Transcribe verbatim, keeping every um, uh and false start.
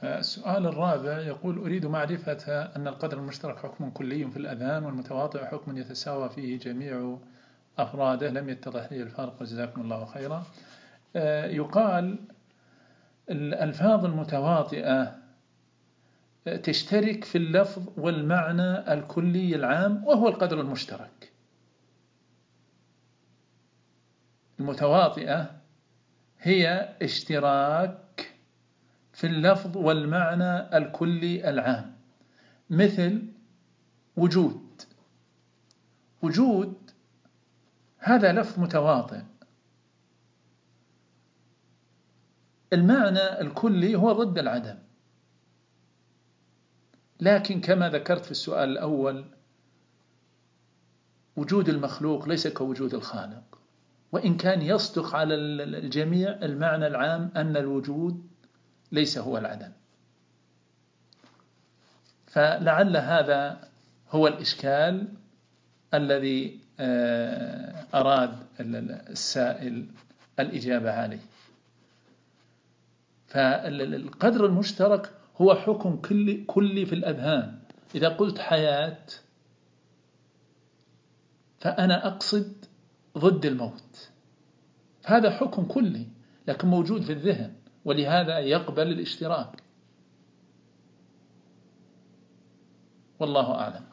السؤال الرابع يقول: أريد معرفة أن القدر المشترك حكم كلي في الأذهان، والمتواطئ حكم يتساوى فيه جميع أفراده. لم يتضح لي الفرق، جزاكم الله خيرا. يقال الألفاظ المتواطئة تشترك في اللفظ والمعنى الكلي العام، وهو القدر المشترك. المتواطئة هي اشتراك في اللفظ والمعنى الكلي العام، مثل وجود. وجود هذا لفظ متواطئ، المعنى الكلي هو ضد العدم، لكن كما ذكرت في السؤال الأول، وجود المخلوق ليس كوجود الخالق، وإن كان يصدق على الجميع المعنى العام أن الوجود ليس هو العدم. فلعل هذا هو الإشكال الذي أراد السائل الإجابة عليه. فالقدر المشترك هو حكم كلي, كلي في الأذهان. إذا قلت حياة فأنا أقصد ضد الموت، هذا حكم كلي لكن موجود في الذهن، ولهذا يقبل الاشتراك. والله أعلم.